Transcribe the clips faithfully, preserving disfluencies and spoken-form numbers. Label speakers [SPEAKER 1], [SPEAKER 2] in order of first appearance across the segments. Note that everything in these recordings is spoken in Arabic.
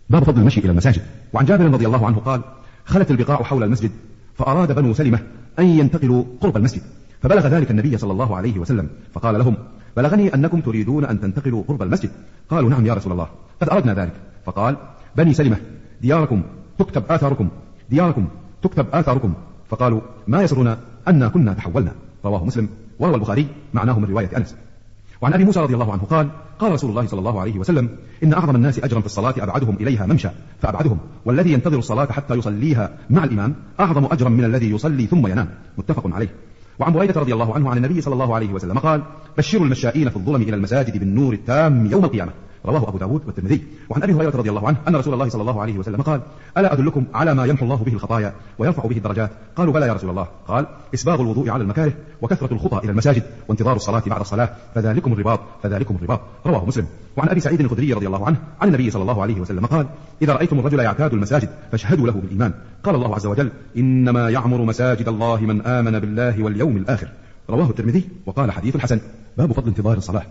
[SPEAKER 1] باب فضل المشي إلى المساجد. وعن جابر رضي الله عنه قال: خلت البقاع حول المسجد، فأراد بنو سلمة أن ينتقلوا قرب المسجد، فبلغ ذلك النبي صلى الله عليه وسلم، فقال لهم: بلغني أنكم تريدون أن تنتقلوا قرب المسجد. قالوا: نعم يا رسول الله، قد أردنا ذلك. فقال: بني سلمة دياركم تكتب آثاركم، دياركم تكتب آثاركم. فقالوا: ما يسرنا أن كنا تحولنا. رواه مسلم. وروى البخاري معناه من رواية أنس. وعن أبي موسى رضي الله عنه قال: قال رسول الله صلى الله عليه وسلم: إن أعظم الناس أجرا في الصلاة أبعدهم إليها ممشى فأبعدهم، والذي ينتظر الصلاة حتى يصليها مع الإمام أعظم أجرا من الذي يصلي ثم ينام. متفق عليه. وعن بريدة رضي الله عنه عن النبي صلى الله عليه وسلم قال: بشروا المشائين في الظلم إلى المساجد بالنور التام يوم القيامة. رواه أبو داود والترمذي. وعن أبي هريرة رضي الله عنه أن رسول الله صلى الله عليه وسلم قال: ألا أدلكم على ما يمحو الله به الخطايا ويرفع به الدرجات؟ قالوا: بلى يا رسول الله. قال: إسباغ الوضوء على المكاره، وكثرة الخطى إلى المساجد، وانتظار الصلاة بعد الصلاة، فذلكم الرباط فذلكم الرباط. رواه مسلم. وعن أبي سعيد الخدري رضي الله عنه عن النبي صلى الله عليه وسلم قال: إذا رأيتم الرجل يعتاد المساجد فاشهدوا له بالإيمان. قال الله عز وجل: إنما يعمر مساجد الله من آمن بالله واليوم الآخر. رواه الترمذي وقال: حديث حسن. باب فضل انتظار الصلاة.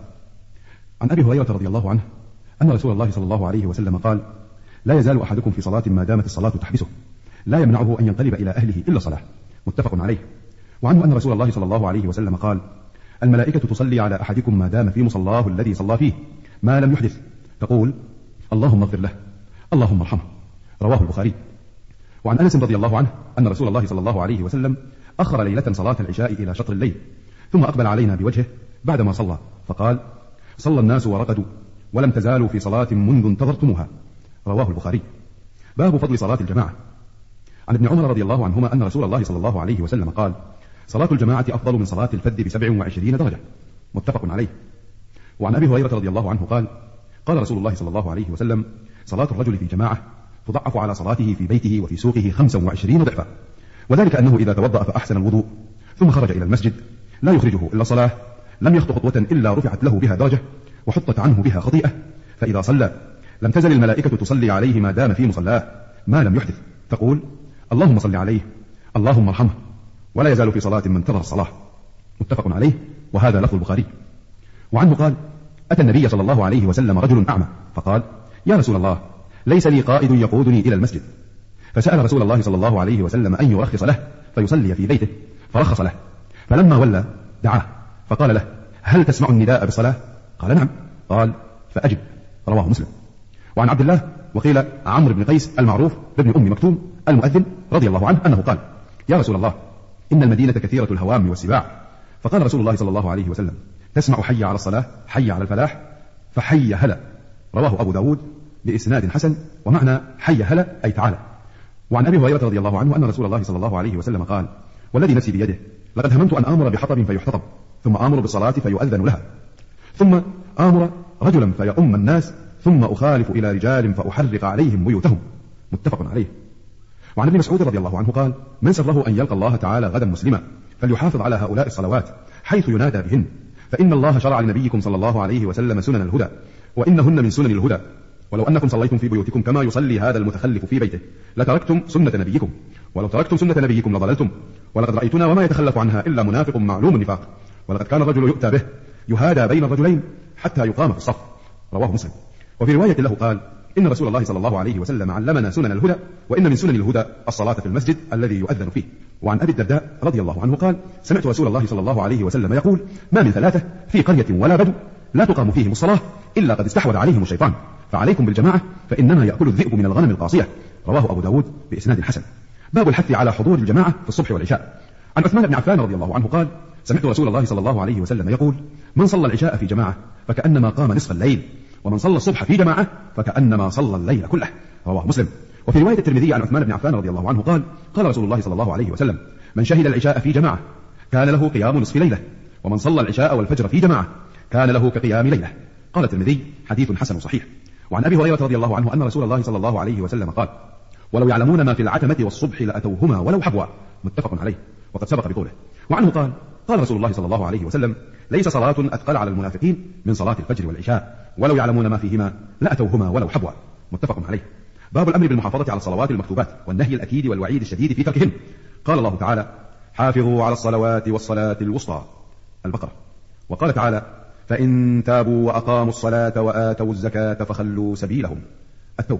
[SPEAKER 1] عن أبي هريرة رضي الله عنه أن رسول الله صلى الله عليه وسلم قال: لا يزال أحدكم في صلاة ما دامت الصلاة تحبسه، لا يمنعه أن ينقلب إلى أهله إلا صلاة. متفق عليه. وعنه أن رسول الله صلى الله عليه وسلم قال: الملائكة تصلي على أحدكم ما دام في مصلاه الذي صلى فيه ما لم يحدث، تقول: اللهم اغفر له، اللهم ارحمه. رواه البخاري. وعن أنس رضي الله عنه أن رسول الله صلى الله عليه وسلم أخر ليلة صلاة العشاء إلى شطر الليل، ثم أقبل علينا بوجهه بعدما صلى فقال: صلى الناس ورقدوا ولم تزالوا في صلاة منذ انتظرتموها. رواه البخاري. باب فضل صلاة الجماعة. عن ابن عمر رضي الله عنهما أن رسول الله صلى الله عليه وسلم قال: صلاة الجماعة أفضل من صلاة الفذ بسبع وعشرين درجة. متفق عليه. وعن أبي هريرة رضي الله عنه قال: قال رسول الله صلى الله عليه وسلم: صلاة الرجل في جماعة تضعف على صلاته في بيته وفي سوقه خمسا وعشرين ضعفا، وذلك أنه إذا توضأ فأحسن الوضوء ثم خرج إلى المسجد لا يخرجه إلا صلاة لم يخطو خطوة إلا رفعت له بها درجة وحطت عنه بها خطيئة، فإذا صلى لم تزل الملائكة تصلي عليه ما دام في مصلاه ما لم يحدث، تقول: اللهم صل عليه، اللهم ارحمه، ولا يزال في صلاة من انتظر الصلاة. متفق عليه. وهذا لفظ البخاري. وعنه قال: أتى النبي صلى الله عليه وسلم رجل أعمى فقال: يا رسول الله، ليس لي قائد يقودني إلى المسجد. فسأل رسول الله صلى الله عليه وسلم أن يرخص له فيصلي في بيته، فرخص له. فلما ولى دعاه فقال له: هل تسمع النداء بالصلاة؟ قال: نعم. قال: فأجب. رواه مسلم. وعن عبد الله وقيل عمرو بن قيس المعروف بابن أم مكتوم المؤذن رضي الله عنه أنه قال: يا رسول الله، إن المدينة كثيرة الهوام والسباع. فقال رسول الله صلى الله عليه وسلم: تسمع حي على الصلاة، حي على الفلاح، فحي هلا. رواه أبو داود بإسناد حسن، ومعنى حي هلا أي تعالى. وعن أبي هريرة رضي الله عنه أن رسول الله صلى الله عليه وسلم قال: والذي نفسي بيده، لقد هممت أن آمر بحطب فيحتطب، ثم آمر بالصلاة فيؤذن لها، ثم آمر رجلا فيؤم الناس، ثم أخالف إلى رجال فأحرق عليهم بيوتهم. متفق عليه. وعن ابن مسعود رضي الله عنه قال: من سره أن يلقى الله تعالى غدا مسلما فليحافظ على هؤلاء الصلوات حيث ينادى بهن، فإن الله شرع لنبيكم صلى الله عليه وسلم سنن الهدى، وإنهن من سنن الهدى، ولو أنكم صليتم في بيوتكم كما يصلي هذا المتخلف في بيته لتركتم سنة نبيكم، ولو تركتم سنة نبيكم لضللتم، ولقد رأيتنا وما يتخلف عنها إلا منافق معلوم النفاق، ولقد كان الرجل يؤتى به يهادى بين الرجلين حتى يقام في الصف. رواه مسلم. وفي رواية له قال: إن رسول الله صلى الله عليه وسلم علمنا سنن الهدى، وإن من سنن الهدى الصلاة في المسجد الذي يؤذن فيه. وعن أبي الدرداء رضي الله عنه قال: سمعت رسول الله صلى الله عليه وسلم يقول: ما من ثلاثة في قرية ولا بدو لا تقام فيهم الصلاة إلا قد استحوذ عليهم الشيطان، فعليكم بالجماعة فإنما يأكل الذئب من الغنم القاصية. رواه أبو داود بإسناد حسن. باب الحث على حضور الجماعة في الصبح والعشاء. عن عثمان بن عفان رضي الله عنه قال: سمعت رسول الله صلى الله عليه وسلم يقول: من صلى العشاء في جماعة فكأنما قام نصف الليل، ومن صلى الصبح في جماعة فكأنما صلى الليل كله. رواه مسلم. وفي رواية الترمذي عن عثمان بن عفان رضي الله عنه قال: قال رسول الله صلى الله عليه وسلم: من شهد العشاء في جماعة كان له قيام نصف ليلة، ومن صلى العشاء والفجر في جماعة كان له كقيام ليلة. قال الترمذي: حديث حسن صحيح. وعن أبي هريرة رضي الله عنه أن رسول الله صلى الله عليه وسلم قال: ولو يعلمون ما في العتمة والصبح لأتوهما ولو حبوا. متفق عليه، وقد سبق بقوله. وعنه قال: قال رسول الله صلى الله عليه وسلم: ليس صلاة أثقل على المنافقين من صلاة الفجر والعشاء، ولو يعلمون ما فيهما لأتوهما ولو حبوا. متفق عليه. باب الأمر بالمحافظة على الصلوات المكتوبات والنهي الأكيد والوعيد الشديد في تركهن. قال الله تعالى: حافظوا على الصلوات والصلاة الوسطى، البقرة. وقال تعالى: فإن تابوا وأقاموا الصلاة وآتوا الزكاة فخلوا سبيلهم، التوبة.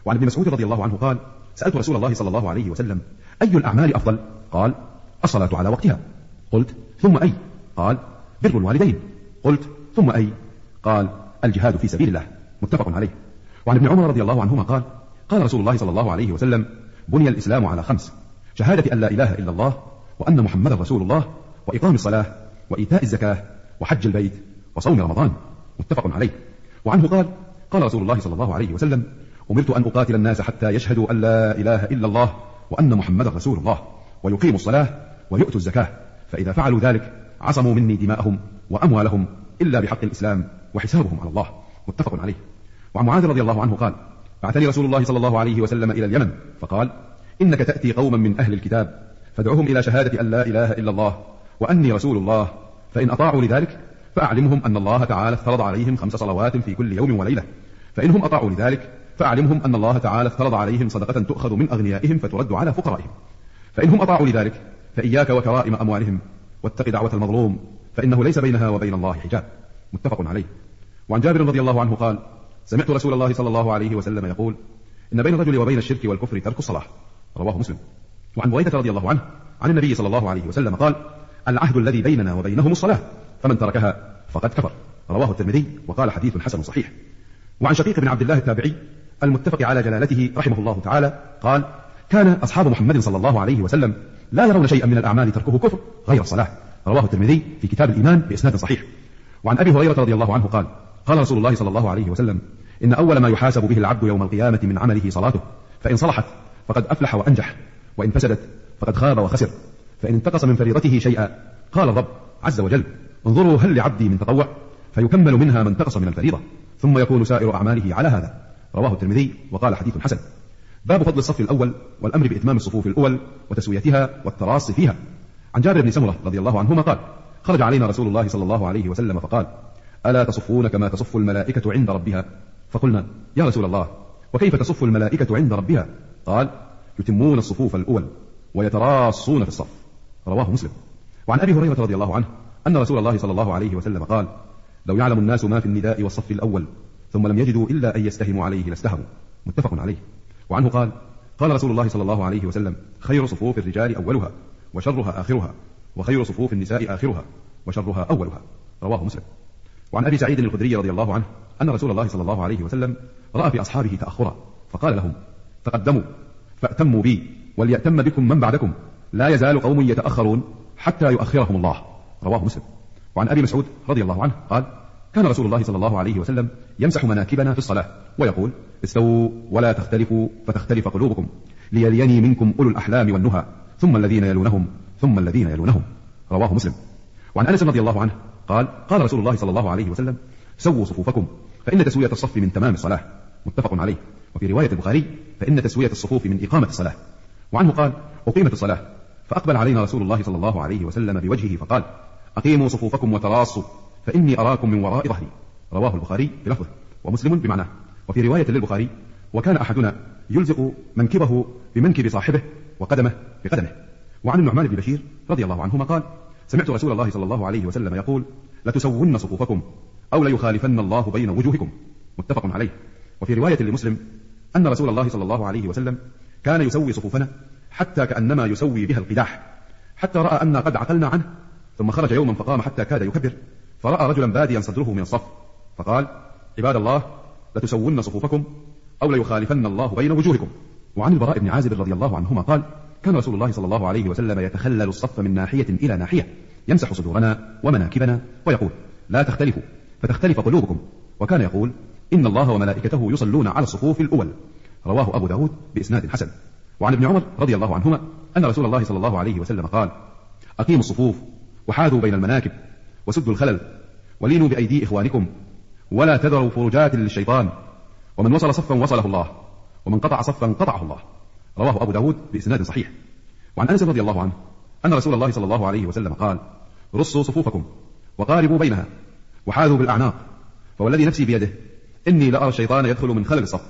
[SPEAKER 1] وعن ابن مسعود رضي الله عنه قال سألت رسول الله صلى الله عليه وسلم أي الأعمال أفضل؟ قال الصلاة على وقتها. قلت ثم أي؟ قال بر الوالدين. قلت ثم أي؟ قال الجهاد في سبيل الله. متفق عليه. وعن ابن عمر رضي الله عنهما قال قال رسول الله صلى الله عليه وسلم بني الإسلام على خمس: شهادة أن لا إله إلا الله وأن محمد رسول الله وإقام الصلاة وإيتاء الزكاة وحج البيت وصوم رمضان. متفق عليه. وعنه قال قال رسول الله صلى الله عليه وسلم أمرت أن أقاتل الناس حتى يشهدوا أن لا إله إلا الله وأن محمد رسول الله ويقيموا الصلاة ويؤتوا الزكاة، فإذا فعلوا ذلك عصموا مني دماءهم وأموالهم إلا بحق الإسلام وحسابهم على الله. متفق عليه. وعن معاذ رضي الله عنه قال بعثني رسول الله صلى الله عليه وسلم إلى اليمن فقال إنك تأتي قوما من أهل الكتاب فادعوهم إلى شهادة أن لا إله إلا الله وأني رسول الله، فإن أطاعوا لذلك فأعلمهم أن الله تعالى افترض عليهم خمس صلوات في كل يوم وليلة، فإنهم أطاعوا لذلك فأعلمهم أن الله تعالى افترض عليهم صدقة تؤخذ من أغنيائهم فترد على فقرائهم، فإنهم أطاعوا لذلك فإياك وكرائم أموالهم واتق دعوة المظلوم فإنه ليس بينها وبين الله حجاب. متفق عليه. وعن جابر رضي الله عنه قال سمعت رسول الله صلى الله عليه وسلم يقول إن بين الرجل وبين الشرك والكفر ترك الصلاة. رواه مسلم. وعن بريدة رضي الله عنه عن النبي صلى الله عليه وسلم قال العهد الذي بيننا وبينهم الصلاة فمن تركها فقد كفر. رواه الترمذي وقال حديث حسن صحيح. وعن شقيق بن عبد الله التابعي المتفق على جلالته رحمه الله تعالى قال كان أصحاب محمد صلى الله عليه وسلم لا يرون شيئا من الأعمال تركه كفر غير الصلاة. رواه الترمذي في كتاب الإيمان بإسناد صحيح. وعن أبي هريرة رضي الله عنه قال قال رسول الله صلى الله عليه وسلم إن أول ما يحاسب به العبد يوم القيامة من عمله صلاته، فإن صلحت فقد أفلح وأنجح، وإن فسدت فقد خاب وخسر، فإن انتقص من فريضته شيئا قال الرب عز وجل انظروا هل لعبدي من تطوع فيكمل منها ما انتقص من الفريضة ثم يكون سائر أعماله على هذا. رواه الترمذي وقال حديث حسن. باب فضل الصف الأول والأمر بإتمام الصفوف الأول وتسويتها والتراص فيها. عن جابر بن سمرة رضي الله عنهما قال خرج علينا رسول الله صلى الله عليه وسلم فقال ألا تصفون كما تصف الملائكة عند ربها؟ فقلنا يا رسول الله وكيف تصف الملائكة عند ربها؟ قال يتمون الصفوف الأول ويتراصون في الصف. رواه مسلم. وعن أبي هريرة رضي الله عنه أن رسول الله صلى الله عليه وسلم قال لو يعلم الناس ما في النداء والصف الأول ثم لم يجدوا إلا أن يستهموا عليه لاستهموا. متفق عليه. وعنه قال قال رسول الله صلى الله عليه وسلم خير صفوف الرجال أولها وشرها آخرها وخير صفوف النساء آخرها وشرها أولها. رواه مسلم. وعن أبي سعيد الخدري رضي الله عنه أن رسول الله صلى الله عليه وسلم رأى في أصحابه تأخرا فقال لهم تقدموا فأتموا بي وليأتم بكم من بعدكم لا يزال قوم يتأخرون حتى يؤخرهم الله. رواه مسلم. وعن أبي مسعود رضي الله عنه قال كان رسول الله صلى الله عليه وسلم يمسح مناكبنا في الصلاة ويقول استووا ولا تختلفوا فتختلف قلوبكم ليليني منكم أولو الأحلام والنهى ثم الذين يلونهم ثم الذين يلونهم. رواه مسلم. وعن أنس رضي الله عنه قال قال رسول الله صلى الله عليه وسلم سووا صفوفكم فإن تسوية الصف من تمام الصلاة. متفق عليه. وفي رواية البخاري فإن تسوية الصفوف من إقامة الصلاة. وعنه قال أقيمت الصلاة فأقبل علينا رسول الله صلى الله عليه وسلم بوجهه فقال أقيموا صفوفكم وتراصوا فإني أراكم من وراء ظهري. رواه البخاري بلفظه ومسلم بمعناه. وفي رواية للبخاري وكان أحدنا يلزق منكبه بمنكب صاحبه وقدمه بقدمه. وعن النعمان بن بشير رضي الله عنهما قال سمعت رسول الله صلى الله عليه وسلم يقول لتسون صفوفكم أو ليخالفن الله بين وجوهكم. متفق عليه. وفي رواية لمسلم أن رسول الله صلى الله عليه وسلم كان يسوي صفوفنا حتى كأنما يسوي بها القداح حتى رأى أن قد عقلنا عنه ثم خرج يوما فقام حتى كاد يكبر فرأى رجلا باديا صدره من الصف فقال عباد الله لتسون صفوفكم أو ليخالفن الله بين وجوهكم. وعن البراء بن عازب رضي الله عنهما قال كان رسول الله صلى الله عليه وسلم يتخلل الصف من ناحية إلى ناحية يمسح صدورنا ومناكبنا ويقول لا تختلفوا فتختلف قلوبكم، وكان يقول إن الله وملائكته يصلون على الصفوف الأول. رواه أبو داود بإسناد حسن. وعن ابن عمر رضي الله عنهما أن رسول الله صلى الله عليه وسلم قال أقيموا الصفوف وحاذوا بين المناكب وسدوا الخلل ولينوا بأيدي إخوانكم ولا تذروا فرجات للشيطان ومن وصل صفا وصله الله ومن قطع صفا قطعه الله. رواه أبو داود بإسناد صحيح. وعن أنس رضي الله عنه أن رسول الله صلى الله عليه وسلم قال رصوا صفوفكم وقاربوا بينها وحاذوا بالأعناق فوالذي نفسي بيده إني لأرى الشيطان يدخل من خلل الصف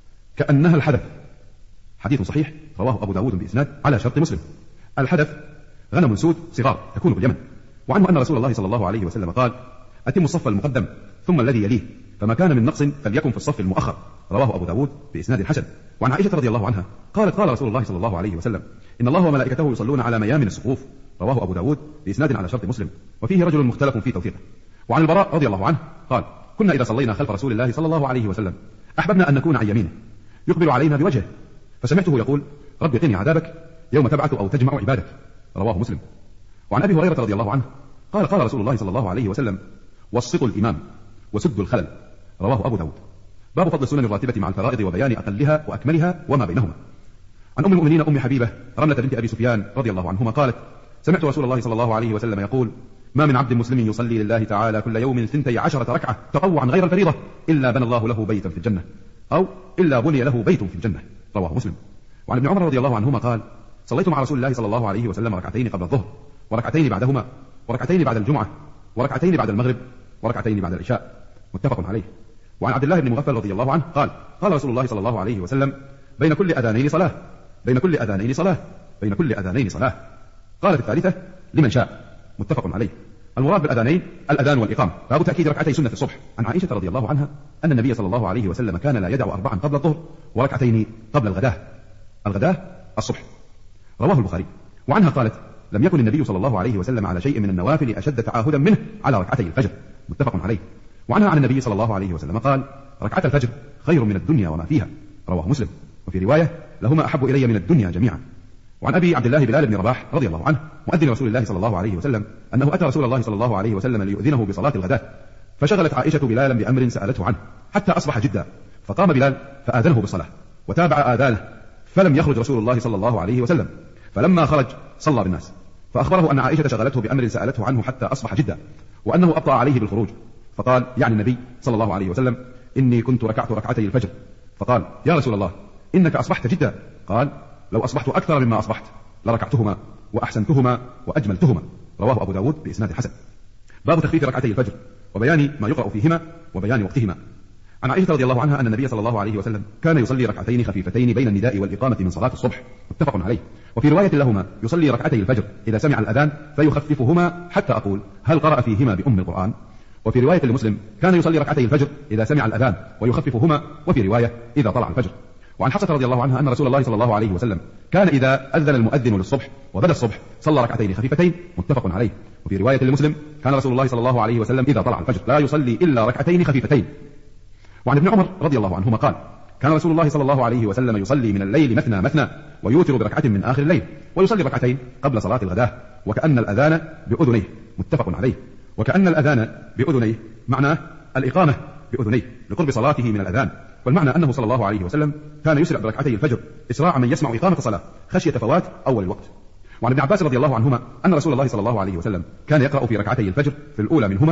[SPEAKER 1] كأنها الحدث. حديث صحيح رواه أبو داود بإسناد على شرط مسلم. الحدث غنم سود صغار تكون باليمن. وعنه أن رسول الله صلى الله عليه وسلم قال أتم الصف المقدم ثم الذي يليه فما كان من نقص فليكن في الصف المؤخر. رواه أبو داود بإسناد حسن. وعن عائشة رضي الله عنها قالت قال رسول الله صلى الله عليه وسلم إن الله وملائكته يصلون على ميامن الصفوف. رواه أبو داود بإسناد على شرط مسلم، وفيه رجل مختلف في توثيقه. وعن البراء رضي الله عنه قال كنا إذا صلينا خلف رسول الله صلى الله عليه وسلم أحببنا أن نكون عن يمينه يقبل علينا بوجهه، فسمعته يقول رب قني عذابك يوم تبعث أو تجمع عبادك. رواه مسلم. وعن أبي هريرة رضي الله عنه قال قال رسول الله صلى الله عليه وسلم وسطوا الإمام وسدوا الخلل. رواه أبو داود. باب فضل السنن الراتبة مع الفرائض وبيان أقلها وأكملها وما بينهما. عن أم المؤمنين أم حبيبة رملة بنت أبي سفيان رضي الله عنهما قالت سمعت رسول الله صلى الله عليه وسلم يقول ما من عبد مسلم يصلي لله تعالى كل يوم ثنتي عشرة ركعة تطوعا غير الفريضة إلا بنى الله له بيتا في الجنة، أو إلا بني له بيت في الجنة. رواه مسلم. وعن ابن عمر رضي الله عنهما قال صليت مع رسول الله صلى الله عليه وسلم ركعتين قبل الظهر وركعتين بعدهما وركعتين بعد الجمعة وركعتين بعد المغرب وركعتين بعد العشاء. متفق عليه. وعن عبد الله بن مغفل رضي الله عنه قال قال رسول الله صلى الله عليه وسلم بين كل أذانين صلاة بين كل أذانين صلاة بين كل أذانين صلاة. قال في الثالثة لمن شاء. متفق عليه. المراد بالأذانين الأذان والإقامة. باب تأكيد ركعتي سنة الصبح. عن عائشة رضي الله عنها أن النبي صلى الله عليه وسلم كان لا يدع أربعا قبل الظهر وركعتين قبل الغداة. الغداة الصبح. رواه البخاري. وعنها قالت لم يكن النبي صلى الله عليه وسلم على شيء من النوافل أشد تعاهدا منه على ركعتي الفجر. متفق عليه. وعنها عن النبي صلى الله عليه وسلم قال ركعة الفجر خير من الدنيا وما فيها. رواه مسلم. وفي رواية لهما أحب إلي من الدنيا جميعا. وعن أبي عبد الله بلال بن رباح رضي الله عنه مؤذن رسول الله صلى الله عليه وسلم أنه أتى رسول الله صلى الله عليه وسلم ليؤذنه بصلاة الغداة، فشغلت عائشة بلالا بأمر سألته عنه حتى أصبح جدا، فقام بلال فآذنه بالصلاة وتابع آذانه، فلم يخرج رسول الله صلى الله عليه وسلم، فلما خرج صلى بالناس، فأخبره أن عائشة شغلته بأمر سألته عنه حتى أصبح جدا، وأنه أبطأ عليه بالخروج، فقال يعني النبي صلى الله عليه وسلم إني كنت ركعت ركعتي الفجر، فقال يا رسول الله إنك أصبحت جدا، قال لو أصبحت أكثر مما أصبحت لركعتهما وأحسنتهما وأجملتهما. رواه أبو داود بإسناد حسن. باب تخفيف ركعتي الفجر وبيان ما يقرأ فيهما وبيان وقتهما. عن عائشة رضي الله عنها أن النبي صلى الله عليه وسلم كان يصلي ركعتين خفيفتين بين النداء والإقامة من صلاة الصبح. متفق عليه. وفي رواية لهما يصلي ركعتي الفجر إذا سمع الأذان فيخففهما حتى أقول هل قرأ فيهما بأم القرآن. وفي رواية لمسلم كان يصلي ركعتي الفجر إذا سمع الأذان ويخففهما، وفي رواية إذا طلع الفجر. وعن حفصة رضي الله عنها أن رسول الله صلى الله عليه وسلم كان إذا أذن المؤذن للصبح وبدا الصبح صلى ركعتين خفيفتين. متفق عليه. وفي رواية لمسلم كان رسول الله صلى الله عليه وسلم إذا طلع الفجر لا يصلي إلا ركعتين خفيفتين. وعن ابن عمر رضي الله عنهما قال كان رسول الله صلى الله عليه وسلم يصلي من الليل مثنى مثنى ويوتر بركعة من آخر الليل، ويصلي ركعتين قبل صلاة الغداة، وكأن الأذان بأذنيه. متفق عليه. وكأن الأذان بأذنيه معناه الإقامة بأذنيه لقرب صلاته من الأذان، والمعنى أنه صلى الله عليه وسلم كان يسرع بركعتي الفجر إسراع من يسمع إقامة الصلاة خشية فوات أول الوقت. وعن ابن عباس رضي الله عنهما أن رسول الله صلى الله عليه وسلم كان يقرأ في ركعتي الفجر في الأولى منهما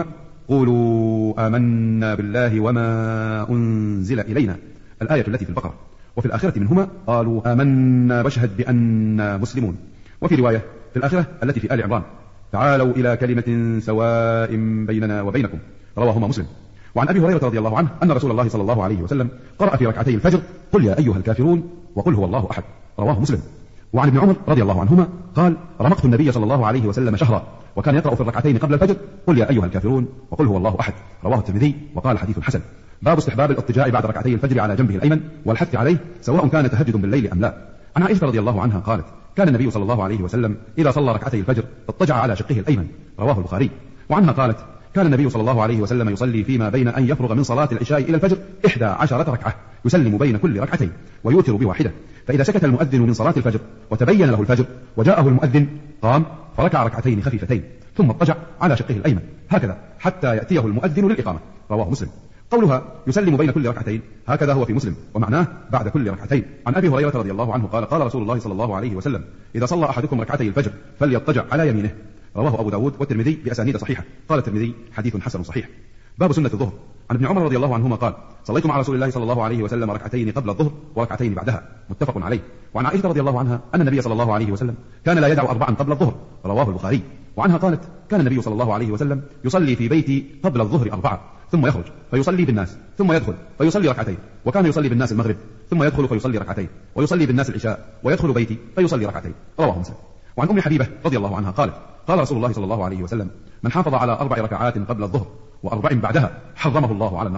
[SPEAKER 1] قولوا آمنا بالله وما أنزل إلينا، الآية التي في البقرة، وفي الآخرة منهما قالوا آمنا واشهد بأننا مسلمون، وفي رواية في الآخرة التي في آل عمران تعالوا إلى كلمة سواء بيننا وبينكم. رواهما مسلم. وعن أبي هريرة رضي الله عنه أن رسول الله صلى الله عليه وسلم قرأ في ركعتي الفجر قل يا أيها الكافرون وقل هو الله أحد. رواه مسلم. وعن ابن عمر رضي الله عنهما قال رمقت النبي صلى الله عليه وسلم شهرا وكان يقرأ في الركعتين قبل الفجر قل يا أيها الكافرون وقل هو الله أحد. رواه الترمذي وقال حديث حسن. باب استحباب الاضطجاع بعد ركعتي الفجر على جنبه الأيمن والحث عليه سواء كان تهجد بالليل أم لا. عن عائشة رضي الله عنها قالت كان النبي صلى الله عليه وسلم إذا صلى ركعتي الفجر اضطجع على شقه الأيمن. رواه البخاري. وعنها قالت كان النبي صلى الله عليه وسلم يصلي فيما بين أن يفرغ من صلاة العشاء إلى الفجر إحدى عشرة ركعة يسلم بين كل ركعتين ويوتر بواحدة، فإذا سكت المؤذن من صلاة الفجر وتبين له الفجر وجاءه المؤذن قام فركع ركعتين خفيفتين ثم اضطجع على شقه الأيمن هكذا حتى يأتيه المؤذن للإقامة. رواه مسلم. قولها يسلم بين كل ركعتين هكذا هو في مسلم ومعناه بعد كل ركعتين. عن أبي هريرة رضي الله عنه قال قال رسول الله صلى الله عليه وسلم إذا صلى أحدكم ركعتي الفجر فليضطجع على يمينه. رواه أبو داود والترمذي بأسانيد صحيحة. قال الترمذي حديث حسن صحيح. باب سنة الظهر. عن ابن عمر رضي الله عنهما قال صليت مع رسول الله صلى الله عليه وسلم ركعتين قبل الظهر وركعتين بعدها. متفق عليه. وعن عائشة رضي الله عنها أن النبي صلى الله عليه وسلم كان لا يدع أربعا قبل الظهر. رواه البخاري. وعنها قالت كان النبي صلى الله عليه وسلم يصلي في بيتي قبل الظهر أربعة ثم يخرج فيصلي بالناس ثم يدخل فيصلي ركعتين، وكان يصلي بالناس المغرب ثم يدخل فيصلي ركعتين، ويصلي بالناس العشاء ويدخل بيتي فيصلي ركعتين. رواه مسلم. وعن أم حبيبة رضي الله عنها قالت قال رسول الله صلى الله عليه وسلم من حافظ على أربع ركعات قبل الظهر وأربع بعدها حرمه الله على النار.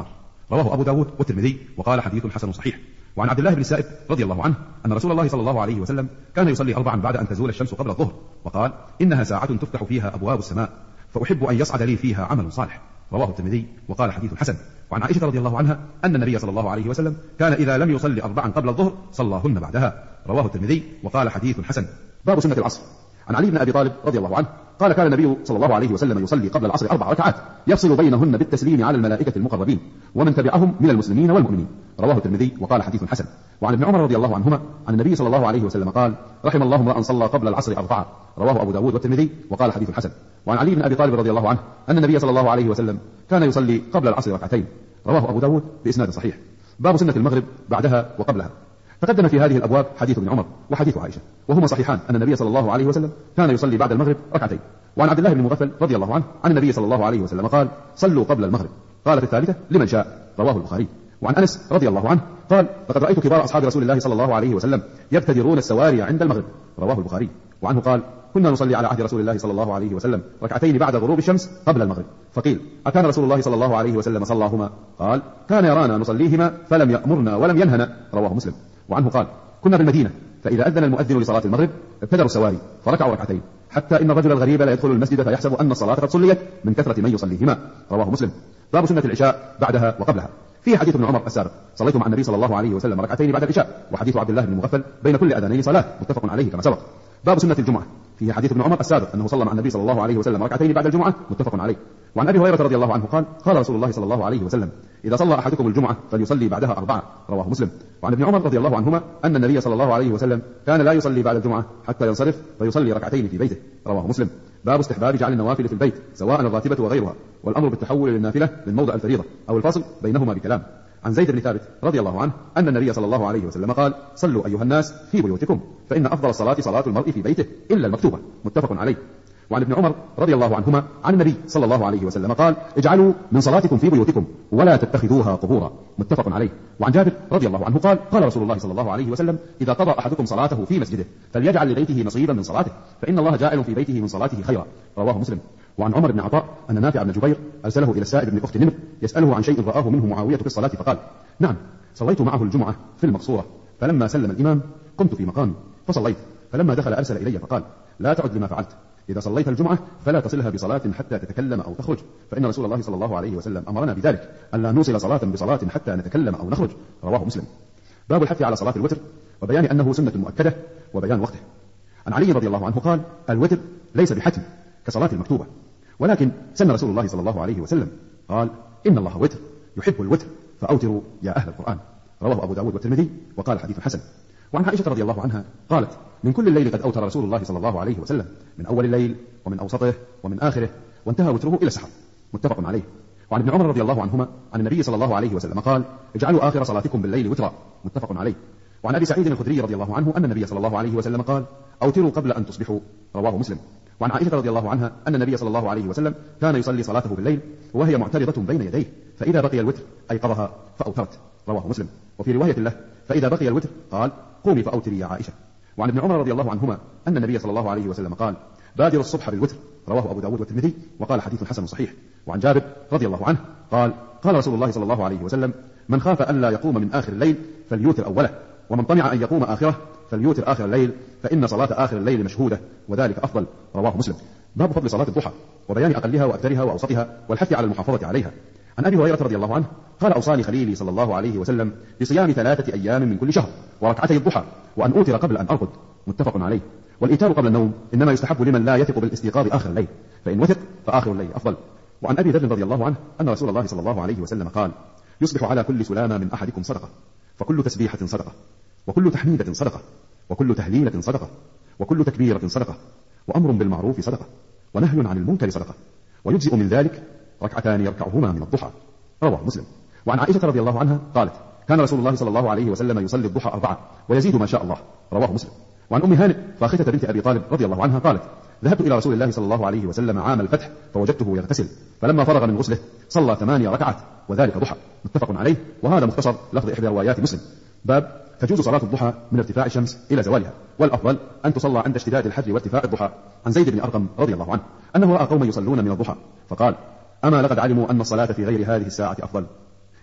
[SPEAKER 1] رواه أبو داود والترمذي وقال حديث حسن صحيح. وعن عبد الله بن السائب رضي الله عنه أن رسول الله صلى الله عليه وسلم كان يصلي أربعا بعد أن تزول الشمس قبل الظهر، وقال: إنها ساعة تفتح فيها أبواب السماء، فأحب أن يصعد لي فيها عمل صالح. رواه الترمذي وقال حديث حسن. وعن عائشة رضي الله عنها أن النبي صلى الله عليه وسلم كان إذا لم يصلي أربعا قبل الظهر صلاهن بعدها. رواه الترمذي وقال حديث حسن. باب سنة العصر. عن علي بن أبي طالب رضي الله عنه قال: كان النبي صلى الله عليه وسلم يصلي قبل العصر أربع ركعات يفصل بينهن بالتسليم على الملائكة المقربين ومن تبعهم من المسلمين والمؤمنين. رواه الترمذي وقال حديث حسن. وعن ابن عمر رضي الله عنهما عن النبي صلى الله عليه وسلم قال: رحم الله امرأ صلى قبل العصر أربعة. رواه أبو داود والترمذي وقال حديث حسن. وعن علي بن أبي طالب رضي الله عنه أن النبي صلى الله عليه وسلم كان يصلي قبل العصر ركعتين. رواه أبو داود بإسناد صحيح. باب سنة المغرب بعدها وقبلها. تقدم في هذه الأبواب حديث ابن عمر وحديث عائشة، وهما صحيحان أن النبي صلى الله عليه وسلم كان يصلي بعد المغرب ركعتين. وعن عبد الله بن مغفل رضي الله عنه عن النبي صلى الله عليه وسلم قال: صلوا قبل المغرب. قال في الثالثة: لمن شاء. رواه البخاري. وعن أنس رضي الله عنه قال: لقد رأيت كبار أصحاب رسول الله صلى الله عليه وسلم يبتدرون السواري عند المغرب. رواه البخاري. وعنه قال: كنا نصلي على عهد رسول الله صلى الله عليه وسلم ركعتين بعد غروب الشمس قبل المغرب، فقيل: أكان رسول الله صلى الله عليه وسلم صلاهما؟ قال: كان يرانا نصليهما فلم يأمرنا ولم ينهنا. رواه مسلم. وعنه قال: كنا بالمدينة فإذا أذن المؤذن لصلاة المغرب ابتدروا السواري فركعوا ركعتين، حتى إن الرجل الغريب لا يدخل المسجد فيحسب أن الصلاة قد صليت من كثرة من يصليهما. رواه مسلم. باب سنة العشاء بعدها وقبلها. فيه حديث ابن عمر السابق: صليت مع النبي صلى الله عليه وسلم ركعتين بعد العشاء، وحديث عبد الله بن مغفل: بين كل أذانين صلاة، متفق عليه كما سبق. باب سنة الجمعة. فيه حديث ابن عمر السابق أنه صلى مع النبي صلى الله عليه وسلم ركعتين بعد الجمعة، متفق عليه. وعن أبي هريرة رضي الله عنه قال: قال رسول الله صلى الله عليه وسلم: إذا صلى أحدكم الجمعة فليصلي بعدها أربعة. رواه مسلم. وعن ابن عمر رضي الله عنهما أن النبي صلى الله عليه وسلم كان لا يصلي بعد الجمعة حتى ينصرف فيصلي ركعتين في بيته. رواه مسلم. باب استحباب جعل النوافل في البيت سواء الراتبة وغيرها، والأمر بالتحول للنافلة من موضع الفريضة أو الفاصل بينهما بكلام. عن زيد بن ثابت رضي الله عنه أن النبي صلى الله عليه وسلم قال: صلوا أيها الناس في بيوتكم، فإن أفضل الصلاة صلاة المرء في بيته إلا المكتوبة، متفق عليه. وعن ابن عمر رضي الله عنهما عن النبي صلى الله عليه وسلم قال: اجعلوا من صلاتكم في بيوتكم ولا تتخذوها قبورا، متفق عليه. وعن جابر رضي الله عنه قال: قال رسول الله صلى الله عليه وسلم: إذا قضى أحدكم صلاته في مسجده فليجعل لبيته نصيبا من صلاته، فإن الله جائل في بيته من صلاته خيرا. رواه مسلم. وعن عمر بن عطاء أن نافع بن جبير أرسله إلى السائب بن أخت نمر يسأله عن شيء رآه منه معاوية في الصلاة، فقال: نعم، صليت معه الجمعة في المقصورة، فلما سلم الإمام قمت في مقامي فصليت، فلما دخل أرسل إلي فقال: لا تعد لما فعلت، إذا صليت الجمعة فلا تصلها بصلاة حتى تتكلم أو تخرج، فإن رسول الله صلى الله عليه وسلم أمرنا بذلك، ألا نوصل صلاة بصلاة حتى نتكلم أو نخرج. رواه مسلم. باب الحث على صلاة الوتر وبيان أنه سنة مؤكدة وبيان وقته. عن علي رضي الله عنه قال: الوتر ليس بحتم كصلاة المكتوبة، ولكن سن رسول الله صلى الله عليه وسلم، قال: إن الله وتر يحب الوتر فأوتروا يا أهل القرآن. رواه أبو داود والترمذي وقال حديث حسن. وعن عائشة رضي الله عنها قالت: من كل الليل قد أوتر رسول الله صلى الله عليه وسلم، من أول الليل ومن أوسطه ومن آخره، وانتهى وتره إلى السحر، متفق عليه. وعن ابن عمر رضي الله عنهما عن النبي صلى الله عليه وسلم قال: اجعلوا آخر صلاتكم بالليل وترا، متفق عليه. وعن أبي سعيد الخدري رضي الله عنه أن النبي صلى الله عليه وسلم قال: أوتروا قبل أن تصبحوا. رواه مسلم. وعن عائشة رضي الله عنها أن النبي صلى الله عليه وسلم كان يصلي صلاته بالليل وهي معترضة بين يديه، فإذا بقي الوتر أيقظها فأوترت. رواه مسلم. وفي رواية له: فإذا بقي الوتر قال: قومي فأوتري يا عائشة. وعن ابن عمر رضي الله عنهما أن النبي صلى الله عليه وسلم قال: بادروا الصبح بالوتر. رواه أبو داود والترمذي وقال حديث حسن صحيح. وعن جابر رضي الله عنه قال: قال رسول الله صلى الله عليه وسلم: من خاف ألا يقوم من آخر الليل فليوتر أوله، ومن طمع أن يقوم آخره فليوتر آخر الليل، فإن صلاة آخر الليل مشهودة وذلك أفضل. رواه مسلم. باب فضل صلاة الضحى وبيان أقلها وأكثرها وأوسطها والحث على المحافظة عليها. عن أبي هريرة رضي الله عنه قال: أوصاني خليلي صلى الله عليه وسلم بصيام ثلاثة أيام من كل شهر وركعتي الضحى، وأن أوتر قبل أن أرقد، متفق عليه. والإيتار قبل النوم إنما يستحب لمن لا يثق بالاستيقاظ آخر الليل، فإن وثق فآخر الليل أفضل. وعن أبي ذر رضي الله عنه أن رسول الله صلى الله عليه وسلم قال: يصبح على كل سلامة من أحدكم صدقة، فكل تسبيحة صدقة، وكل تحميدة صدقة، وكل تهليلة صدقة، وكل تكبيرة صدقة، وأمر بالمعروف صدقة، ونهي عن المنكر صدقة، ويجزئ من ذلك ركعتان يركعهما من الضحى. رواه مسلم. وعن عائشة رضي الله عنها قالت: كان رسول الله صلى الله عليه وسلم يصلي الضحى أربعة ويزيد ما شاء الله. رواه مسلم. وعن أم هانئ فاختة بنت أبي طالب رضي الله عنها قالت: ذهبت إلى رسول الله صلى الله عليه وسلم عام الفتح فوجدته يغتسل، فلما فرغ من غسله صلى ثمانية ركعات وذلك ضحى، متفق عليه. وهذا مختصر لفظ إحدى روايات مسلم. باب تجوز صلاة الضحى من ارتفاع الشمس إلى زوالها، والأفضل أن تصلى عند اشتداد الحر وارتفاع الضحى. عن زيد بن أرقم رضي الله عنه أنه رأى قوما يصلون من الضحى فقال: أما لقد علموا أن الصلاة في غير هذه الساعة أفضل،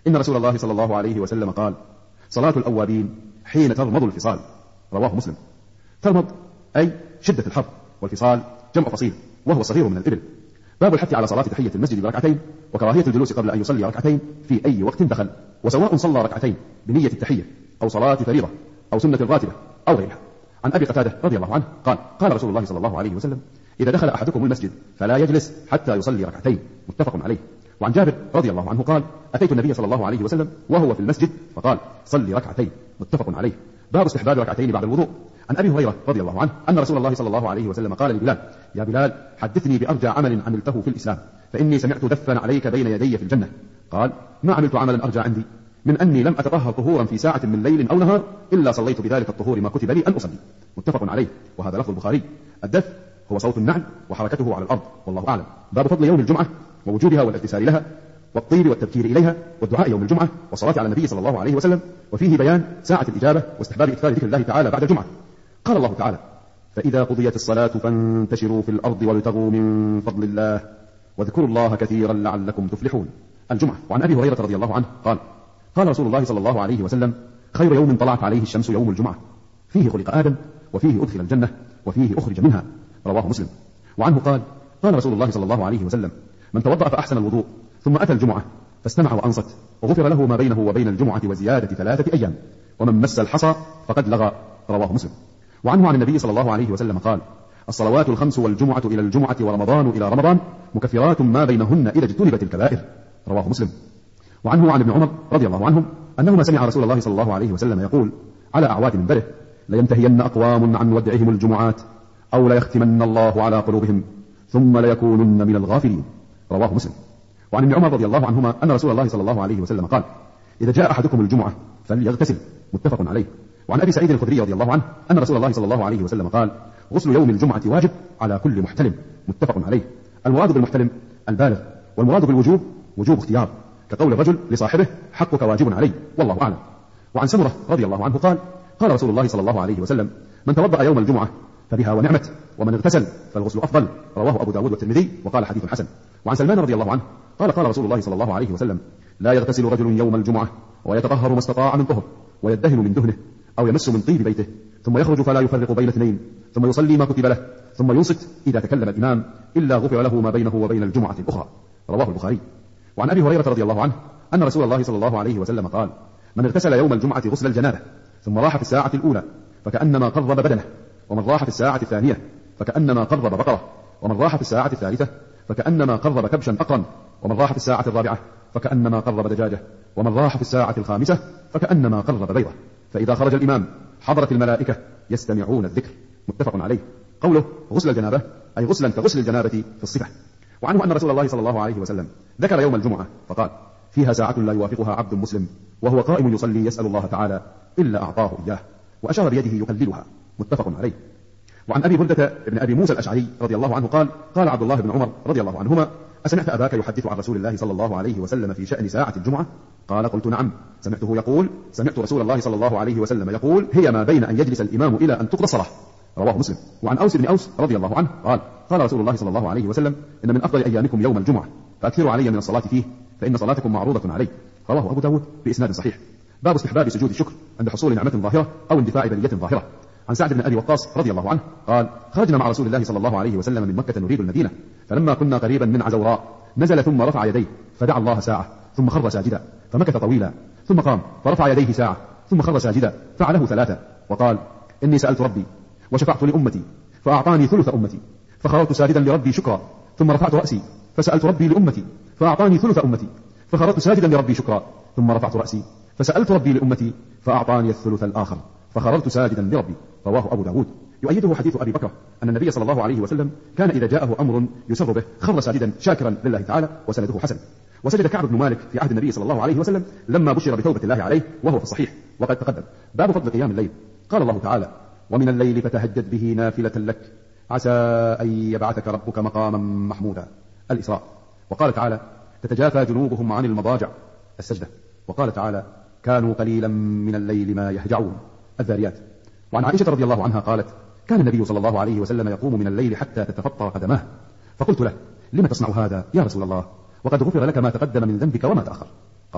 [SPEAKER 1] إن رسول الله صلى الله عليه وسلم قال: صلاة الأوابين حين ترمض الفصال. رواه مسلم. ترمض أي شدة الحر، والفصال جمع فصيل وهو صغير من الإبل. باب الحث على صلاة تحية المسجد بركعتين، وكراهية الجلوس قبل أن يصلي ركعتين في أي وقت دخل، وسواء صلى ركعتين بنية التحية أو صلاة فريضة أو سنة راتبة أو غيرها. عن أبي قتادة رضي الله عنه قال: قال رسول الله صلى الله عليه وسلم: إذا دخل أحدكم المسجد فلا يجلس حتى يصلي ركعتين. متفق عليه. وعن جابر رضي الله عنه قال: أتيت النبي صلى الله عليه وسلم وهو في المسجد فقال: صلي ركعتين. متفق عليه. باب استحباب ركعتين بعد الوضوء. عن أبي هريرة رضي الله عنه أن رسول الله صلى الله عليه وسلم قال لبلال: يا بلال، حدثني بأرجى عمل عملته في الإسلام، فإني سمعت دفا عليك بين يدي في الجنة. قال: ما عملت عملا أرجى عندي من أني لم أتطهر طهورا في ساعة من ليل أو نهار إلا صليت بذلك الطهور ما كتب لي أن أصلي. متفق عليه. وهذا لفظ البخاري. الدف هو صوت النعل وحركته على الأرض، والله أعلم. باب فضل يوم الجمعة ووجودها والاغتسال لها والطيب والتبكير إليها والدعاء يوم الجمعة والصلاة على النبي صلى الله عليه وسلم، وفيه بيان ساعة الإجابة واستحباب إكثار ذكر الله تعالى بعد الجمعة. قال الله تعالى: فإذا قضيت الصلاة فانتشروا في الأرض وابتغوا من فضل الله واذكروا الله كثيرا لعلكم تفلحون. الجمعة. وعن أبي هريرة رضي الله عنه قال: قال رسول الله صلى الله عليه وسلم: خير يوم طلعت عليه الشمس يوم الجمعة، فيه خلق آدم وفيه أدخل الجنة وفيه أخرج منها. رواه مسلم. وعنه قال: قال رسول الله صلى الله عليه وسلم: من توضأ فأحسن الوضوء ثم أتى الجمعة فاستمع وأنصت وغفر له ما بينه وبين الجمعة وزيادة ثلاثة أيام، ومن مس الحصى فقد لغى. رواه مسلم. وعنه عن النبي صلى الله عليه وسلم قال: الصلوات الخمس والجمعة إلى الجمعة ورمضان إلى رمضان مكفرات ما بينهن إذا اجتنبت الكبائر. رواه مسلم. وعنه عن ابن عمر رضي الله عنهم أنهما سمع رسول الله صلى الله عليه وسلم يقول على أعواد منبره: لينتهين أقوام عن ودعهم الجمعات أو ليختمن الله على قلوبهم ثم ليكونن من الغافلين. رواه مسلم. وعن ابن عمر رضي الله عنهما أن رسول الله صلى الله عليه وسلم قال: إذا جاء أحدكم الجمعة فليغتسل. متفق عليه. وعن أبي سعيد الخدري رضي الله عنه أن رسول الله صلى الله عليه وسلم قال: غسل يوم الجمعة واجب على كل محتلم. متفق عليه. المراد بالمحتلم البالغ، والمراد بالوجوب وجوب اختيار، كقول الرجل لصاحبه: حقك واجب علي، والله أعلم. وعن سمرة رضي الله عنه قال: قال رسول الله صلى الله عليه وسلم: من توضأ يوم الجمعة فبها ونعمت، ومن اغتسل فالغسل أفضل. رواه أبو داود والترمذي وقال حديث حسن. وعن سلمان رضي الله عنه قال: قال رسول الله صلى الله عليه وسلم: لا يغتسل رجل يوم الجمعة ويتطهر ما استطاع من طهر ويدهن من دهنه أو يمس من طيب بيته ثم يخرج فلا يفرق بين اثنين ثم يصلي ما كتب له ثم ينصت إذا تكلم الإمام إلا غفر له ما بينه وبين الجمعة الأخرى. رواه البخاري. وعن أبي هريرة رضي الله عنه أن رسول الله صلى الله عليه وسلم قال: من اغتسل يوم الجمعة غسل الجنابة ثم راح في الساعة الأولى فكأنما قرب بدنه، ومن راح في الساعة الثانية فكأنما قرب بقرة، ومن راح في الساعة الثالثة فكأنما قرب كبشا أقرا، ومن راح في الساعة الرابعة فكأنما قرب دجاجة، ومن راح في الساعة الخامسة فكأنما قرب بيضة، فإذا خرج الإمام حضرت الملائكة يستمعون الذكر. متفق عليه. قوله غسل الجنابة أي غسلا كغسل الجنابة في الصفة. وعنه أن رسول الله صلى الله عليه وسلم ذكر يوم الجمعة فقال: فيها ساعة لا يوافقها عبد مسلم وهو قائم يصلي يسأل الله تعالى إلا أعطاه إياه، وأشار بيده يقللها. متفق عليه. وعن أبي بردة بن أبي موسى الأشعري رضي الله عنه قال: قال عبد الله بن عمر رضي الله عنهما: أسمعت أباك يحدث عن رسول الله صلى الله عليه وسلم في شأن ساعة الجمعة؟ قال: قلت نعم، سمعته يقول: سمعت رسول الله صلى الله عليه وسلم يقول: هي ما بين أن يجلس الإمام إلى أن تقضى الصلاة. رواه مسلم. وعن أوس بن أوس رضي الله عنه قال: قال رسول الله صلى الله عليه وسلم: إن من أفضل أيامكم يوم الجمعة، فأكثروا علي من الصلاة فيه فإن صلاتكم معروضة علي. رواه أبو داود بإسناد صحيح. باب استحباب سجود الشكر عند حصول نعمة ظاهرة أو اندفاع بلية ظاهرة. عن سعد بن أبي وقاص رضي الله عنه قال: خرجنا مع رسول الله صلى الله عليه وسلم من مكة نريد المدينة، فلما كنا قريبا من عزوراء نزل ثم رفع يديه فدعا الله ساعة ثم خر ساجدا فمكث طويلا ثم قام فرفع يديه ساعة ثم خر ساجدا فعله ثلاثة وقال: إني سألت ربي وشفعت لأمتي فأعطاني ثلث أمتي فخررت ساجدا لربي شكرا ثم رفعت رأسي فسألت ربي لأمتي فأعطاني ثلث أمتي فخررت ساجدا لربي شكرا ثم رفعت رأسي فسألت ربي لأمتي فأعطاني الثلث الآخر فخررت ساجدا لربي. رواه أبو داود. يؤيده حديث أبي بكر أن النبي صلى الله عليه وسلم كان إذا جاءه أمر يسر به خر ساجدا شاكرا لله تعالى، وسنده حسن. وسجد كعب بن مالك في عهد النبي صلى الله عليه وسلم لما بشر بتوبة الله عليه وهو في الصحيح وقد تقدم. باب فضل قيام الليل. قال الله تعالى: ومن الليل فتهجد به نافلة لك عسى أن يبعثك ربك مقاما محمودا. الإسراء. وقال تعالى: تتجافى جنوبهم عن المضاجع. السجدة. وقال تعالى: كانوا قليلا من الليل ما يهجعون. الذاريات. وعن عائشة رضي الله عنها قالت: كان النبي صلى الله عليه وسلم يقوم من الليل حتى تتفطر قدماه، فقلت له: لم تصنع هذا يا رسول الله وقد غفر لك ما تقدم من ذنبك وما تأخر؟ قال: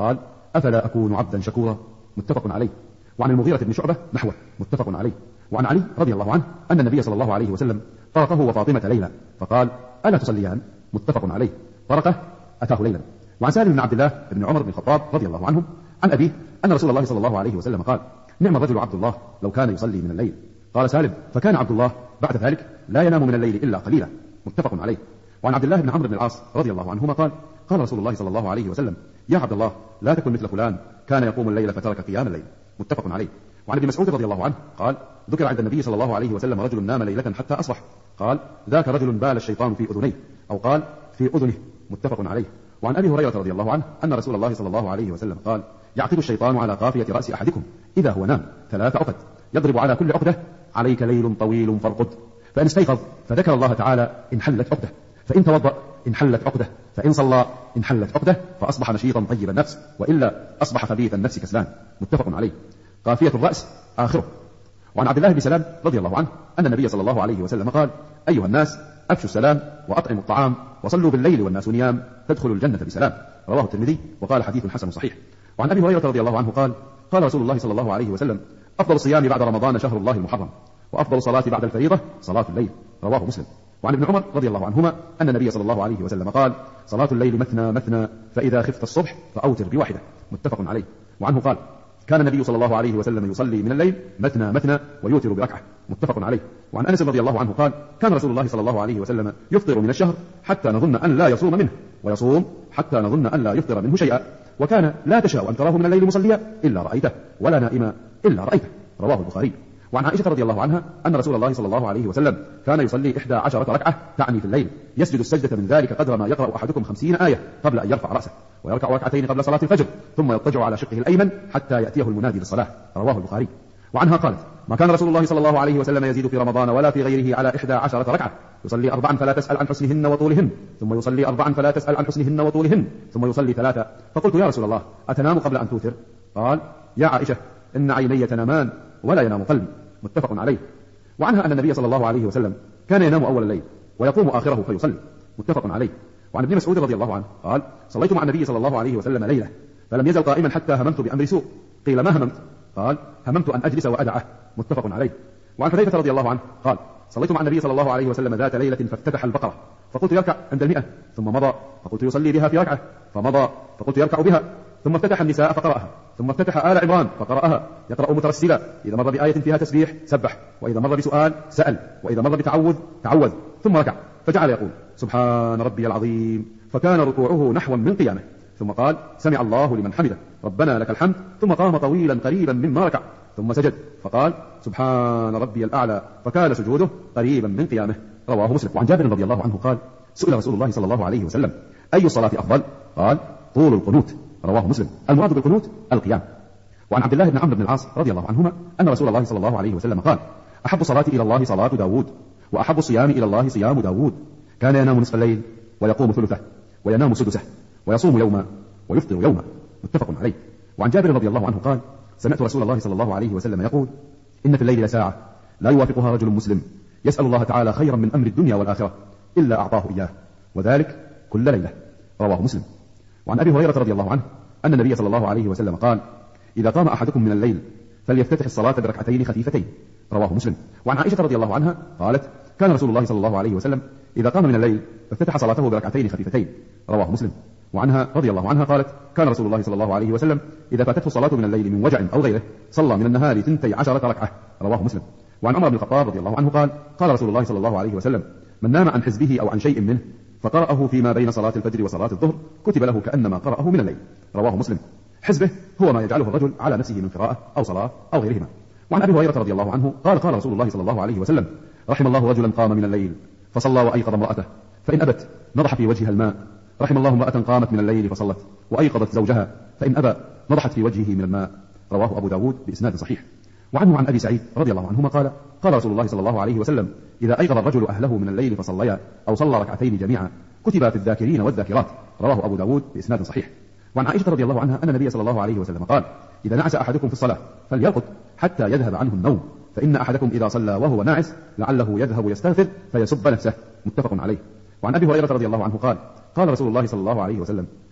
[SPEAKER 1] أفلا أكون عبدا شكورا متفق عليه. وعن المغيرة بن شعبة نحوه متفق عليه. وعن علي رضي الله عنه أن النبي صلى الله عليه وسلم طرقه وفاطمة ليلى فقال ألا تصليان متفق عليه. طرقه أتاه ليلا. وعن سالم بن عبد الله بن عمر بن الخطاب رضي الله عنهم عن أبيه أن رسول الله صلى الله عليه وسلم قال نعم الرجل عبد الله لو كان يصلي من الليل. قال سالم فكان عبد الله بعد ذلك لا ينام من الليل إلا قليلا متفق عليه. وعن عبد الله بن عمرو بن العاص رضي الله عنهما قال قال رسول الله صلى الله عليه وسلم يا عبد الله لا تكن مثل فلان كان يقوم الليل فترك قيام الليل متفق عليه. وعن ابن مسعود رضي الله عنه قال ذكر عند النبي صلى الله عليه وسلم رجل نام ليلة حتى أصبح قال ذاك رجل بال الشيطان في أذنيه أو قال في أذنه متفق عليه. وعن أبي هريرة رضي الله عنه أن رسول الله صلى الله عليه وسلم قال يعقد الشيطان على قافية رأس أحدكم إذا هو نام ثلاث عقد يضرب على كل عقدة عليك ليل طويل فارقد فإن استيقظ فذكر الله تعالى انحلت عقدة فإن توضأ انحلت عقدة فإن صلى انحلت عقدة فأصبح نشيطا طيب النفس وإلا أصبح خبيث النفس كسلان متفق عليه. قافية الرأس آخره. وعن عبد الله بن سلام رضي الله عنه أن النبي صلى الله عليه وسلم قال أيها الناس أفشوا السلام وأطعموا الطعام وصلوا بالليل والناس نيام تدخلوا الجنة بسلام رواه الترمذي وقال حديث حسن صحيح. وعن أبي هريرة رضي الله عنه قال قال رسول الله صلى الله عليه وسلم أفضل الصيام بعد رمضان شهر الله المحرم وأفضل الصلاة بعد الفريضة صلاة الليل رواه مسلم. وعن ابن عمر رضي الله عنهما أن النبي صلى الله عليه وسلم قال صلاة الليل مثنى مثنى فإذا خفت الصبح فأوتر بواحدة متفق عليه. وعنه قال كان النبي صلى الله عليه وسلم يصلي من الليل مثنى مثنى ويوتر بركعة متفق عليه. وعن أنس رضي الله عنه قال كان رسول الله صلى الله عليه وسلم يفطر من الشهر حتى نظن أن لا يصوم منه ويصوم حتى نظن أن لا يفطر منه شيئا وكان لا تشاء أن تراه من الليل مصليا إلا رأيته ولا نائما إلا رأيته رواه البخاري. وعن عائشة رضي الله عنها أن رسول الله صلى الله عليه وسلم كان يصلي إحدى عشرة ركعة تعني في الليل يسجد السجدة من ذلك قدر ما يقرأ أحدكم خمسين آية قبل أن يرفع رأسه ويركع ركعتين قبل صلاة الفجر ثم يضطجع على شقه الأيمن حتى يأتيه المنادي للصلاة رواه البخاري. وعنها قالت ما كان رسول الله صلى الله عليه وسلم يزيد في رمضان ولا في غيره على إحدى عشرة ركعة يصلي أربعا فلا تسأل عن حسنهن وطولهن ثم يصلي أربعا فلا تسأل عن حسنهن وطولهن ثم يصلي ثلاثة فقلت يا رسول الله أتنام قبل أن توتر؟ قال يا عائشة إن عيني تنامان ولا ينام قلبي متفق عليه. وعنها أن النبي صلى الله عليه وسلم كان ينام أول الليل ويقوم آخره فيصلي متفق عليه. وعن ابن مسعود رضي الله عنه قال صليت مع النبي صلى الله عليه وسلم ليلة فلم يزل قائما حتى هممت بأمر سوء قيل ما هممت؟ قال هممت أن أجلس وأدعه متفق عليه. وعن حذيفة رضي الله عنه قال صليت مع النبي صلى الله عليه وسلم ذات ليلة فافتتح البقرة فقلت يركع عند المئة ثم مضى فقلت يصلي بها في ركعة فمضى فقلت يركع بها ثم افتتح النساء فقرأها ثم افتتح آل عمران فقرأها يقرأ مترسلا إذا مر بآية فيها تسبيح سبح وإذا مر بسؤال سأل وإذا مر بتعوذ تعوذ ثم ركع فجعل يقول سبحان ربي العظيم فكان ركوعه نحوا من قيامه ثم قال سمع الله لمن حمده ربنا لك الحمد ثم قام طويلا قريبا مما ركع ثم سجد فقال سبحان ربي الأعلى فكان سجوده قريبا من قيامه رواه مسلم. وعن جابر رضي الله عنه قال سئل رسول الله صلى الله عليه وسلم أي الصلاة أفضل؟ قال طول القنوت رواه مسلم. المراد بالقنوت القيام. وعن عبد الله بن عمرو بن العاص رضي الله عنهما أن رسول الله صلى الله عليه وسلم قال أحب الصلاة إلى الله صلاة داود وأحب الصيام إلى الله صيام داود كان ينام نصف الليل ويقوم ثلثه وينام سدسه ويصوم يوما ويفطر يوما متفق عليه. وعن جابر رضي الله عنه قال سمعت رسول الله صلى الله عليه وسلم يقول إن في الليل لساعة لا يوافقها رجل مسلم يسأل الله تعالى خيرا من أمر الدنيا والآخرة إلا أعطاه إياه وذلك كل ليلة رواه مسلم. وعن أبي هريرة رضي الله عنه أن النبي صلى الله عليه وسلم قال إذا قام أحدكم من الليل فليفتتح الصلاة بركعتين خفيفتين رواه مسلم. وعن عائشة رضي الله عنها قالت كان رسول الله صلى الله عليه وسلم إذا قام من الليل فافتتح صلاته بركعتين خفيفتين رواه مسلم. وعنها رضي الله عنها قالت كان رسول الله صلى الله عليه وسلم إذا فاتته الصلاة من الليل من وجع أو غيره صلى من النهار ثنتي عشرة ركعة رواه مسلم. وعن عمر بن الخطاب رضي الله عنه قال قال رسول الله صلى الله عليه وسلم من نام عن حزبه أو عن شيء منه فقرأه فيما بين صلاة الفجر وصلاة الظهر كتب له كأنما قرأه من الليل رواه مسلم. حزبه هو ما يجعله الرجل على نفسه من قراءة أو صلاة أو غيرهما. وعن أبي هريرة رضي الله عنه قال قال رسول الله صلى الله عليه وسلم رحم الله رجلا قام من الليل فصلى وأيقظ امرأته فإن أبت نضح في وجهها الماء رحم الله امرأة قامت من الليل فصلت وأيقظت زوجها فإن أبى نضحت في وجهه من الماء رواه أبو داود بإسناد صحيح. وعنه عن أبي سعيد رضي الله عنهما قال قال رسول الله صلى الله عليه وسلم إذا أيقظ الرجل أهله من الليل فصليا أو صلى ركعتين جميعا كتب في الذاكرين والذاكرات رواه أبو داود بإسناد صحيح. وعن عائشة رضي الله عنها أن النبي صلى الله عليه وسلم قال إذا نعس أحدكم في الصلاة فليرقد حتى يذهب عنه النوم فإن أحدكم إذا صلى وهو ناعس لعله يذهب يستغفر فيسب نفسه متفق عليه. وعن أبي هريرة رضي الله عنه قال قال رسول الله صلى الله عليه وسلم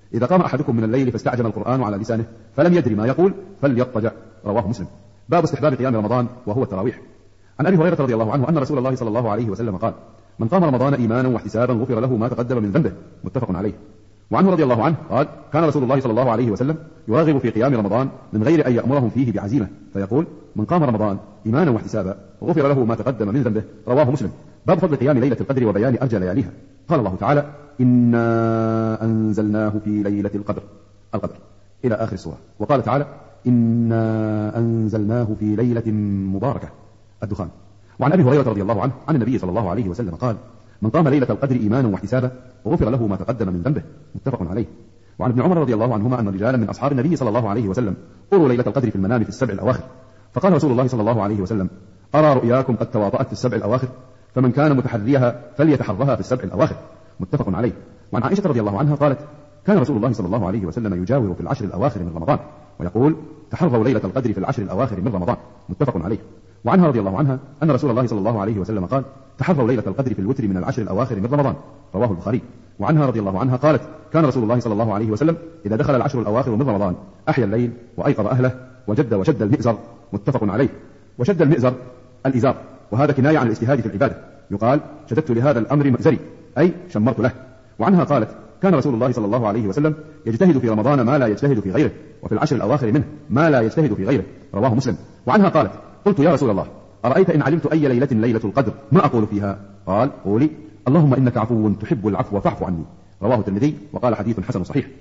[SPEAKER 1] إذا قام أحدكم من الليل فاستعجل القرآن على لسانه فلم يدري ما يقول فليضطجع. رواه مسلم. باب استحباب قيام رمضان وهو التراويح. عن أبي هريرة رضي الله عنه أن رسول الله صلى الله عليه وسلم قال: من قام رمضان إيمانا واحتسابا غفر له ما تقدم من ذنبه. متفق عليه. وعنه رضي الله عنه قال: كان رسول الله صلى الله عليه وسلم يرغب في قيام رمضان من غير أن يأمرهم فيه بعزيمة، فيقول: من قام رمضان إيمانا واحتسابا غفر له ما تقدم من ذنبه. رواه مسلم. باب فضل قيام ليلة القدر وبيان أرجى لياليها. قال الله تعالى: إنا أنزلناه في ليلة القدر القدر إلى آخر السورة. وقال تعالى: إنا أنزلناه في ليلة مباركة الدخان. وعن أبي هريرة رضي الله عنه عن النبي صلى الله عليه وسلم قال: من قام ليلة القدر إيمانا واحتسابا غفر له ما تقدم من ذنبه. متفق عليه. وعن ابن عمر رضي الله عنهما أن رجالا من أصحاب النبي صلى الله عليه وسلم أروا ليلة القدر في المنام في السبع الأواخر، فقال رسول الله صلى الله عليه وسلم: أرى رؤياكم قد تواطأت في السبع الأواخر، فمن كان متحريها فليتحرها في السبع الأواخر. متفق عليه. وعن عائشة رضي الله عنها قالت: كان رسول الله صلى الله عليه وسلم يجاور في العشر الأواخر من رمضان ويقول: تحروا ليلة القدر في العشر الأواخر من رمضان. متفق عليه. وعنها رضي الله عنها أن رسول الله صلى الله عليه وسلم قال: تحروا ليلة القدر في الوتر من العشر الأواخر من رمضان. رواه البخاري. وعنها رضي الله عنها قالت: كان رسول الله صلى الله عليه وسلم إذا دخل العشر الأواخر من رمضان أحيا الليل وأيقظ أهله وجد وشد المئزر. متفق عليه. وشد المئزر الإزار، وهذا كناية عن الاجتهاد في العبادة، يقال: شددت لهذا الأمر مئزري، أي شمرت له. وعنها قالت: كان رسول الله صلى الله عليه وسلم يجتهد في رمضان ما لا يجتهد في غيره، وفي العشر الأواخر منه ما لا يجتهد في غيره. رواه مسلم. وعنها قالت: قلت يا رسول الله أرأيت إن علمت أي ليلة ليلة القدر ما أقول فيها؟ قال: قولي: اللهم إنك عفو تحب العفو فاعف عني. رواه الترمذي وقال: حديث حسن صحيح.